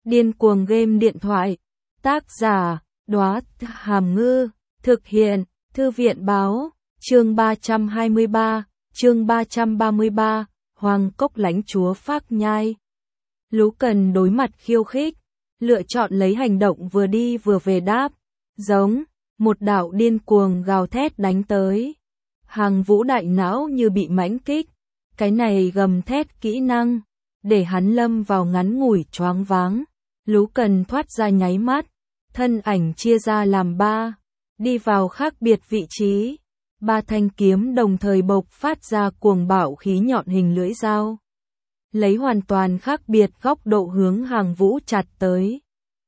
Điên cuồng game điện thoại. Tác giả, Đóa Hàm Ngư. Thực hiện, Thư viện báo. Chương 333, Hoàng Cốc lãnh chúa Phác Nhai. Lú Cần đối mặt khiêu khích, lựa chọn lấy hành động vừa đi vừa về đáp, giống, một đạo điên cuồng gào thét đánh tới. Hàng Vũ đại não như bị mãnh kích, cái này gầm thét kỹ năng, để hắn lâm vào ngắn ngủi choáng váng. Lú Cần thoát ra nháy mắt, thân ảnh chia ra làm ba, đi vào khác biệt vị trí. Ba thanh kiếm đồng thời bộc phát ra cuồng bạo khí nhọn hình lưỡi dao, lấy hoàn toàn khác biệt góc độ hướng Hàng Vũ chặt tới.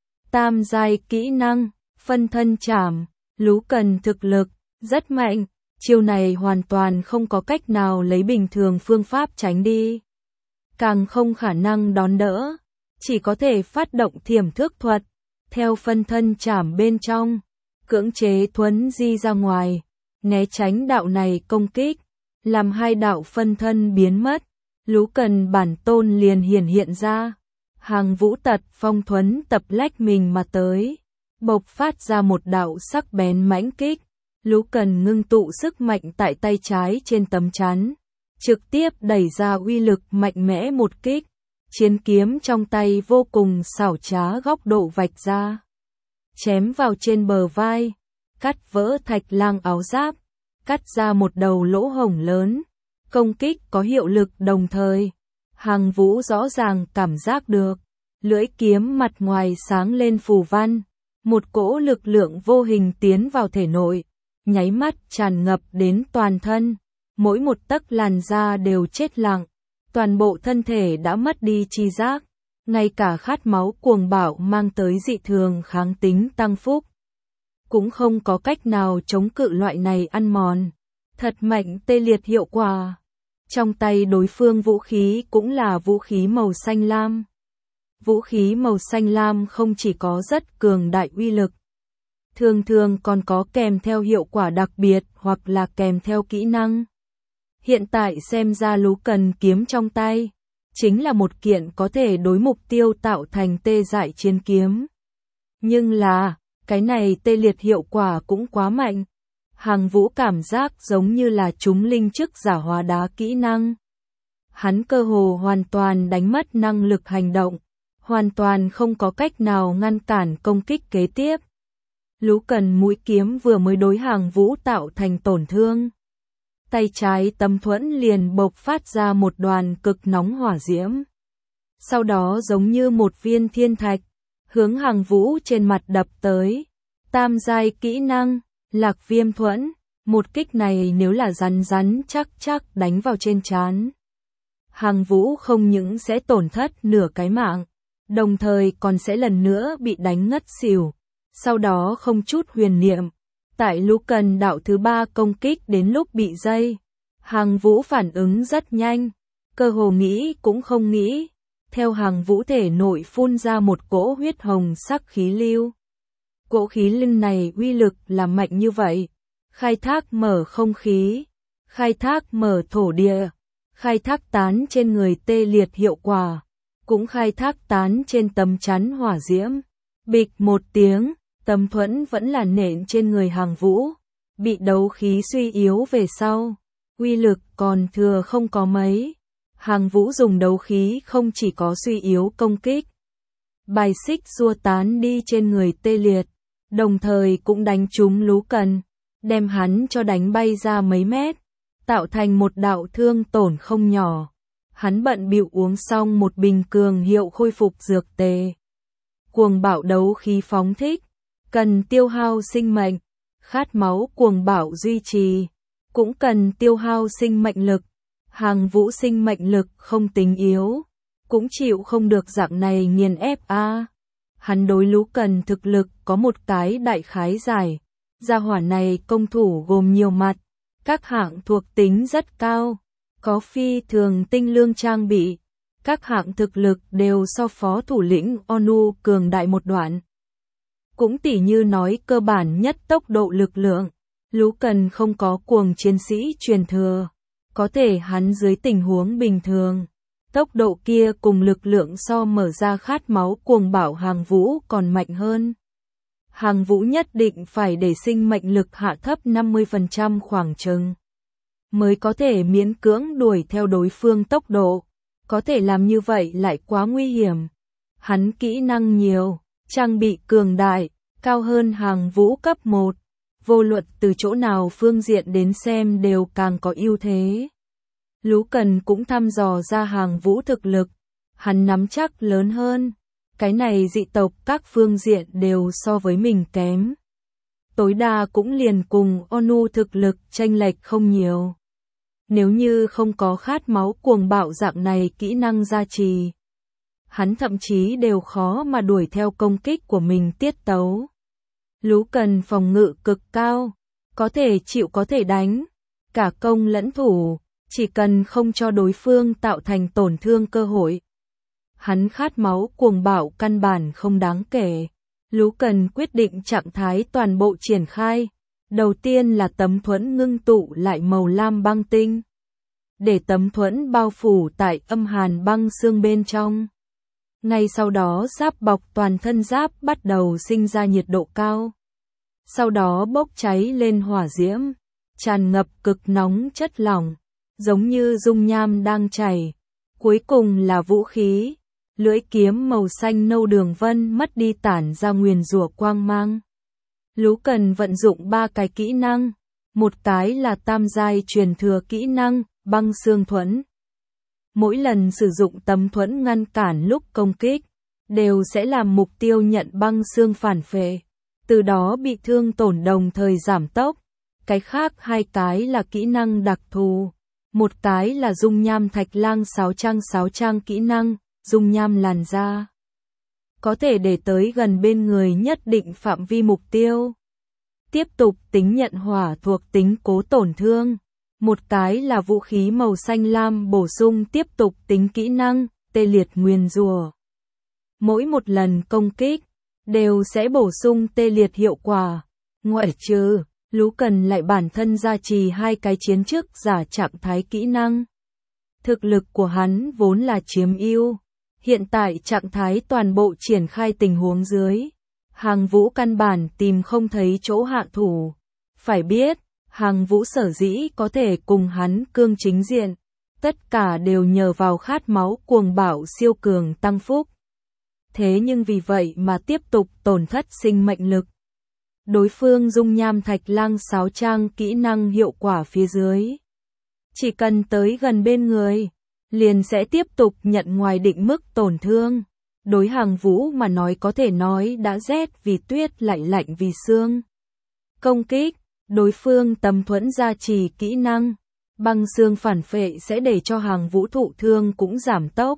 Tam giai kỹ năng, phân thân chảm. Lú Cần thực lực rất mạnh, chiêu này hoàn toàn không có cách nào lấy bình thường phương pháp tránh đi, càng không khả năng đón đỡ, chỉ có thể phát động thiểm thước thuật, theo phân thân chảm bên trong, cưỡng chế thuấn di ra ngoài, né tránh đạo này công kích, làm hai đạo phân thân biến mất. Lú Cần bản tôn liền hiển hiện ra, Hàng Vũ tật phong thuấn tập lách mình mà tới, bộc phát ra một đạo sắc bén mãnh kích. Lú Cần ngưng tụ sức mạnh tại tay trái trên tấm chắn, trực tiếp đẩy ra uy lực mạnh mẽ một kích. Chiến kiếm trong tay vô cùng xảo trá góc độ vạch ra, chém vào trên bờ vai, cắt vỡ thạch lang áo giáp, cắt ra một đầu lỗ hổng lớn. Công kích có hiệu lực đồng thời, Hàng Vũ rõ ràng cảm giác được, lưỡi kiếm mặt ngoài sáng lên phù văn, một cỗ lực lượng vô hình tiến vào thể nội, nháy mắt tràn ngập đến toàn thân, mỗi một tấc làn da đều chết lặng, toàn bộ thân thể đã mất đi tri giác, ngay cả khát máu cuồng bạo mang tới dị thường kháng tính tăng phúc, cũng không có cách nào chống cự loại này ăn mòn, thật mạnh tê liệt hiệu quả. Trong tay đối phương vũ khí cũng là vũ khí màu xanh lam. Vũ khí màu xanh lam không chỉ có rất cường đại uy lực, thường thường còn có kèm theo hiệu quả đặc biệt hoặc là kèm theo kỹ năng. Hiện tại xem ra Lú Cần kiếm trong tay, chính là một kiện có thể đối mục tiêu tạo thành tê dại chiến kiếm. Nhưng là, cái này tê liệt hiệu quả cũng quá mạnh. Hàng Vũ cảm giác giống như là chúng linh chức giả hóa đá kỹ năng. Hắn cơ hồ hoàn toàn đánh mất năng lực hành động, hoàn toàn không có cách nào ngăn cản công kích kế tiếp. Lú Cần mũi kiếm vừa mới đối Hàng Vũ tạo thành tổn thương, tay trái tấm thuẫn liền bộc phát ra một đoàn cực nóng hỏa diễm. Sau đó giống như một viên thiên thạch, hướng Hàng Vũ trên mặt đập tới. Tam giai kỹ năng, Lạc Viêm thuẫn, một kích này nếu là rắn chắc đánh vào trên trán, Hàng Vũ không những sẽ tổn thất nửa cái mạng, đồng thời còn sẽ lần nữa bị đánh ngất xỉu. Sau đó không chút huyền niệm, tại Lú Cần đạo thứ ba công kích đến lúc bị dây, Hàng Vũ phản ứng rất nhanh, cơ hồ nghĩ cũng không nghĩ, theo Hàng Vũ thể nội phun ra một cỗ huyết hồng sắc khí lưu. Cỗ khí linh này uy lực là mạnh như vậy, khai thác mở không khí, khai thác mở thổ địa, khai thác tán trên người tê liệt hiệu quả, cũng khai thác tán trên tấm chắn hỏa diễm. Bịch một tiếng, tấm thuẫn vẫn là nện trên người Hàng Vũ, bị đấu khí suy yếu về sau, uy lực còn thừa không có mấy. Hàng Vũ dùng đấu khí không chỉ có suy yếu công kích, bài xích xua tán đi trên người tê liệt, đồng thời cũng đánh trúng Lú Cần, đem hắn cho đánh bay ra mấy mét, tạo thành một đạo thương tổn không nhỏ. Hắn bận bịu uống xong một bình cường hiệu khôi phục dược tề. Cuồng bạo đấu khí phóng thích, cần tiêu hao sinh mệnh, khát máu cuồng bạo duy trì, cũng cần tiêu hao sinh mệnh lực. Hàng Vũ sinh mệnh lực không tính yếu, cũng chịu không được dạng này nghiền ép a. Hắn đối Lú Cần thực lực có một cái đại khái giải, gia hỏa này công thủ gồm nhiều mặt, các hạng thuộc tính rất cao, có phi thường tinh lương trang bị, các hạng thực lực đều so phó thủ lĩnh Onu cường đại một đoạn. Cũng tỉ như nói cơ bản nhất tốc độ lực lượng, Lú Cần không có cuồng chiến sĩ truyền thừa, có thể hắn dưới tình huống bình thường, Tốc độ kia cùng lực lượng so mở ra khát máu cuồng bạo Hàng Vũ còn mạnh hơn. Hàng Vũ nhất định phải để sinh mệnh lực hạ thấp 50% khoảng chừng mới có thể miễn cưỡng đuổi theo đối phương tốc độ. Có thể làm như vậy lại quá nguy hiểm. Hắn kỹ năng nhiều, trang bị cường đại, cao hơn Hàng Vũ cấp 1. Vô luận từ chỗ nào phương diện đến xem đều càng có ưu thế. Lú Cần cũng thăm dò ra Hàng Vũ thực lực. Hắn nắm chắc lớn hơn. Cái này dị tộc các phương diện đều so với mình kém. Tối đa cũng liền cùng Onu thực lực chênh lệch không nhiều. Nếu như không có khát máu cuồng bạo dạng này kỹ năng gia trì, hắn thậm chí đều khó mà đuổi theo công kích của mình tiết tấu. Lú Cần phòng ngự cực cao, có thể chịu có thể đánh, cả công lẫn thủ, chỉ cần không cho đối phương tạo thành tổn thương cơ hội. Hắn khát máu cuồng bạo căn bản không đáng kể. Lú Cần quyết định trạng thái toàn bộ triển khai. Đầu tiên là tấm thuẫn ngưng tụ lại màu lam băng tinh. Để tấm thuẫn bao phủ tại âm hàn băng xương bên trong. Ngay sau đó giáp bọc toàn thân giáp bắt đầu sinh ra nhiệt độ cao. Sau đó bốc cháy lên hỏa diễm, tràn ngập cực nóng chất lỏng, giống như dung nham đang chảy. Cuối cùng là vũ khí, lưỡi kiếm màu xanh nâu đường vân mất đi tản ra nguyền rủa quang mang. Lú Cần vận dụng 3 cái kỹ năng, một cái là tam giai truyền thừa kỹ năng, băng xương thuẫn. Mỗi lần sử dụng tấm thuẫn ngăn cản lúc công kích, đều sẽ làm mục tiêu nhận băng xương phản phệ, từ đó bị thương tổn đồng thời giảm tốc. Cái khác 2 cái là kỹ năng đặc thù, một cái là dung nham thạch lang sáu trang kỹ năng, dung nham làn da. Có thể để tới gần bên người nhất định phạm vi mục tiêu. Tiếp tục tính nhận hỏa thuộc tính cố tổn thương. Một cái là vũ khí màu xanh lam bổ sung tiếp tục tính kỹ năng, tê liệt nguyền rủa. Mỗi một lần công kích, đều sẽ bổ sung tê liệt hiệu quả. Ngoại trừ, Lú Cần lại bản thân gia trì 2 cái chiến chức giả trạng thái kỹ năng. Thực lực của hắn vốn là chiếm ưu. Hiện tại trạng thái toàn bộ triển khai tình huống dưới. Hàng Vũ căn bản tìm không thấy chỗ hạ thủ. Phải biết, Hàng Vũ sở dĩ có thể cùng hắn cương chính diện, tất cả đều nhờ vào khát máu cuồng bạo siêu cường tăng phúc. Thế nhưng vì vậy mà tiếp tục tổn thất sinh mệnh lực. Đối phương dung nham thạch lang 6 trang kỹ năng hiệu quả phía dưới. Chỉ cần tới gần bên người, liền sẽ tiếp tục nhận ngoài định mức tổn thương. Đối Hàng Vũ mà nói có thể nói đã rét vì tuyết lại lạnh vì sương. Công kích, đối phương tấm thuẫn gia trì kỹ năng, băng xương phản phệ sẽ để cho Hàng Vũ thụ thương cũng giảm tốc.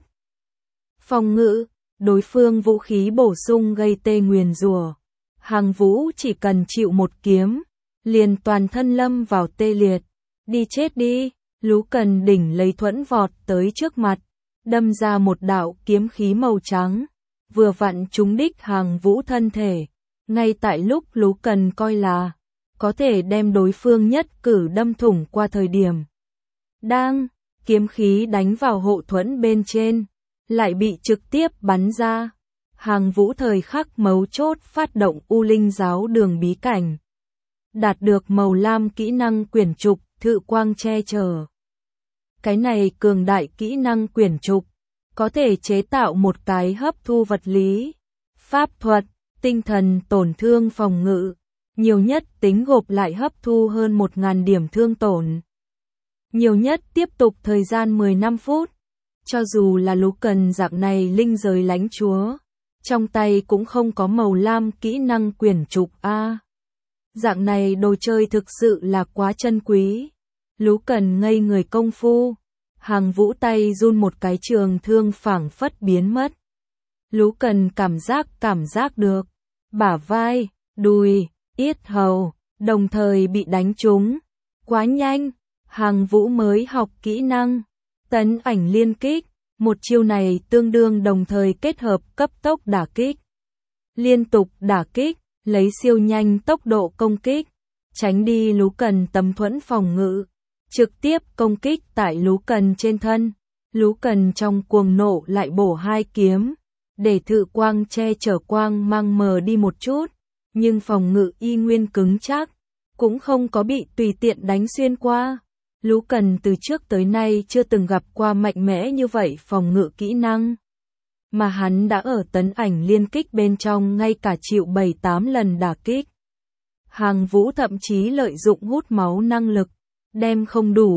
Phòng ngự, đối phương vũ khí bổ sung gây tê nguyền rủa. Hàng Vũ chỉ cần chịu một kiếm, liền toàn thân lâm vào tê liệt. Đi chết đi, Lú Cần đỉnh lấy thuẫn vọt tới trước mặt, đâm ra một đạo kiếm khí màu trắng, vừa vặn trúng đích Hàng Vũ thân thể. Ngay tại lúc Lú Cần coi là có thể đem đối phương nhất cử đâm thủng qua thời điểm. Đang, kiếm khí đánh vào hộ thuẫn bên trên, lại bị trực tiếp bắn ra. Hàng Vũ thời khắc mấu chốt phát động U Linh giáo đường bí cảnh. Đạt được màu lam kỹ năng quyển trục, thự quang che chở. Cái này cường đại kỹ năng quyển trục, có thể chế tạo một cái hấp thu vật lý, pháp thuật, tinh thần tổn thương phòng ngự. Nhiều nhất tính gộp lại hấp thu hơn 1000 điểm thương tổn. Nhiều nhất tiếp tục thời gian 15 phút. Cho dù là Lú Cần dạng này linh giới lãnh chúa, trong tay cũng không có màu lam kỹ năng quyển trục A. Dạng này đồ chơi thực sự là quá chân quý. Lú Cần ngây người công phu. Hàng Vũ tay run một cái trường thương phảng phất biến mất. Lú Cần cảm giác được. Bả vai, đùi, yết hầu, đồng thời bị đánh trúng. Quá nhanh, Hàng Vũ mới học kỹ năng. Tấn ảnh liên kích, một chiêu này tương đương đồng thời kết hợp cấp tốc đả kích. Liên tục đả kích, lấy siêu nhanh tốc độ công kích, tránh đi Lú Cần tấm thuẫn phòng ngự. Trực tiếp công kích tại Lú Cần trên thân. Lú Cần trong cuồng nộ lại bổ 2 kiếm, để thự quang che chở quang mang mờ đi một chút, nhưng phòng ngự y nguyên cứng chắc, cũng không có bị tùy tiện đánh xuyên qua. Lú Cần từ trước tới nay chưa từng gặp qua mạnh mẽ như vậy phòng ngự kỹ năng. Mà hắn đã ở tấn ảnh liên kích bên trong ngay cả chịu 7-8 lần đả kích. Hàng Vũ thậm chí lợi dụng hút máu năng lực, đem không đủ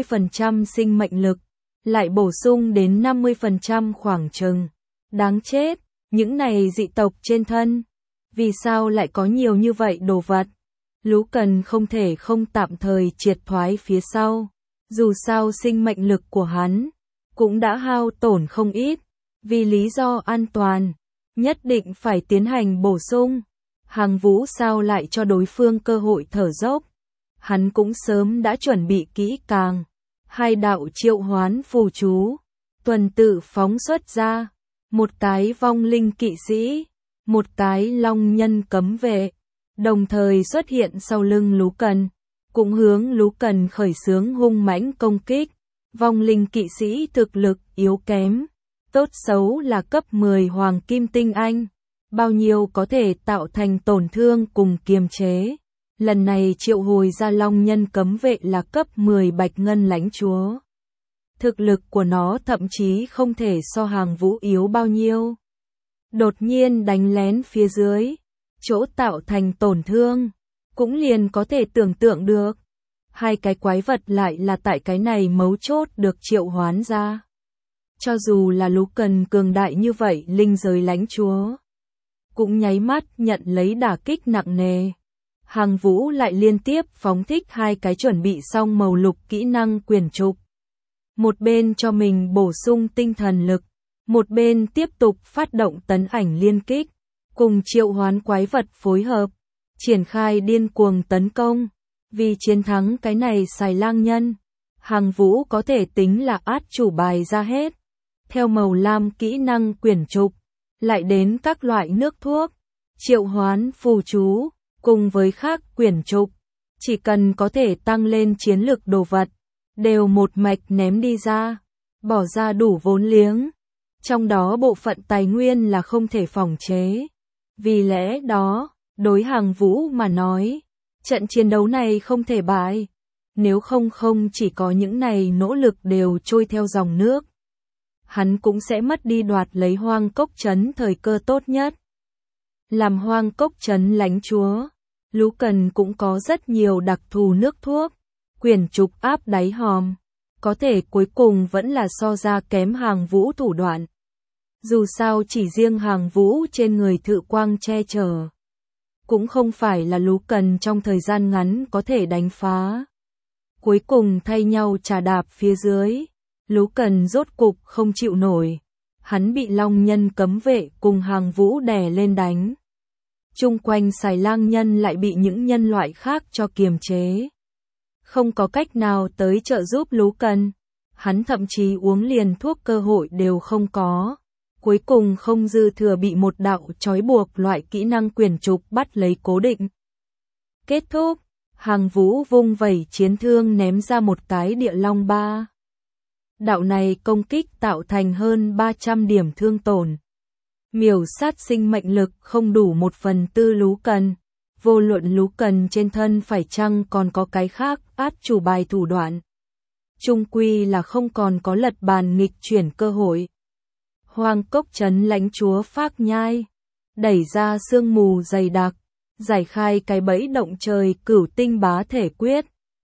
40% sinh mệnh lực, lại bổ sung đến 50% khoảng chừng. Đáng chết, những này dị tộc trên thân. Vì sao lại có nhiều như vậy đồ vật? Lú Cần không thể không tạm thời triệt thoái phía sau. Dù sao sinh mệnh lực của hắn cũng đã hao tổn không ít. Vì lý do an toàn, nhất định phải tiến hành bổ sung. Hàng Vũ sao lại cho đối phương cơ hội thở dốc? Hắn cũng sớm đã chuẩn bị kỹ càng. 2 đạo triệu hoán phù chú, tuần tự phóng xuất ra. Một cái vong linh kỵ sĩ, một cái long nhân cấm vệ, đồng thời xuất hiện sau lưng Lú Cần, cũng hướng Lú Cần khởi xướng hung mãnh công kích. Vong linh kỵ sĩ thực lực yếu kém, tốt xấu là cấp 10 hoàng kim tinh anh, bao nhiêu có thể tạo thành tổn thương cùng kiềm chế. Lần này triệu hồi ra long nhân cấm vệ là cấp 10 bạch ngân lãnh chúa. Thực lực của nó thậm chí không thể so Hàng Vũ yếu bao nhiêu. Đột nhiên đánh lén phía dưới, chỗ tạo thành tổn thương, cũng liền có thể tưởng tượng được. 2 cái quái vật lại là tại cái này mấu chốt được triệu hoán ra. Cho dù là Lú Cần cường đại như vậy linh giới lãnh chúa, cũng nháy mắt nhận lấy đả kích nặng nề. Hàng Vũ lại liên tiếp phóng thích 2 cái chuẩn bị xong màu lục kỹ năng quyển trục. Một bên cho mình bổ sung tinh thần lực, một bên tiếp tục phát động tấn ảnh liên kích, cùng triệu hoán quái vật phối hợp, triển khai điên cuồng tấn công. Vì chiến thắng cái này xài lang nhân, Hàng Vũ có thể tính là át chủ bài ra hết. Theo màu lam kỹ năng quyển trục, lại đến các loại nước thuốc, triệu hoán phù chú, cùng với khác quyển trục, chỉ cần có thể tăng lên chiến lực đồ vật, đều một mạch ném đi ra, bỏ ra đủ vốn liếng. Trong đó bộ phận tài nguyên là không thể phòng chế. Vì lẽ đó, đối Hàng Vũ mà nói, trận chiến đấu này không thể bại. Nếu không chỉ có những này nỗ lực đều trôi theo dòng nước, hắn cũng sẽ mất đi đoạt lấy Hoang Cốc Trấn thời cơ tốt nhất. Làm Hoang Cốc Trấn lãnh chúa, Lú Cần cũng có rất nhiều đặc thù nước thuốc, quyển trục áp đáy hòm, có thể cuối cùng vẫn là so ra kém Hàng Vũ thủ đoạn. Dù sao chỉ riêng Hàng Vũ trên người thự quang che chở, cũng không phải là Lú Cần trong thời gian ngắn có thể đánh phá. Cuối cùng thay nhau trà đạp phía dưới, Lú Cần rốt cục không chịu nổi. Hắn bị long nhân cấm vệ cùng Hàng Vũ đè lên đánh. Chung quanh xài lang nhân lại bị những nhân loại khác cho kiềm chế. Không có cách nào tới trợ giúp Lú Cần. Hắn thậm chí uống liền thuốc cơ hội đều không có. Cuối cùng không dư thừa bị một đạo trói buộc loại kỹ năng quyển trục bắt lấy cố định. Kết thúc, Hàng Vũ vung vẩy chiến thương ném ra một cái địa long 3. Đạo này công kích tạo thành hơn 300 điểm thương tổn. Miểu sát sinh mệnh lực không đủ 1/4 Lú Cần. Vô luận Lú Cần trên thân phải chăng còn có cái khác át chủ bài thủ đoạn. Chung quy là không còn có lật bàn nghịch chuyển cơ hội. Hoang Cốc Trấn lãnh chúa Phác Nhai, đẩy ra sương mù dày đặc, giải khai cái bẫy động trời cửu tinh bá thể quyết.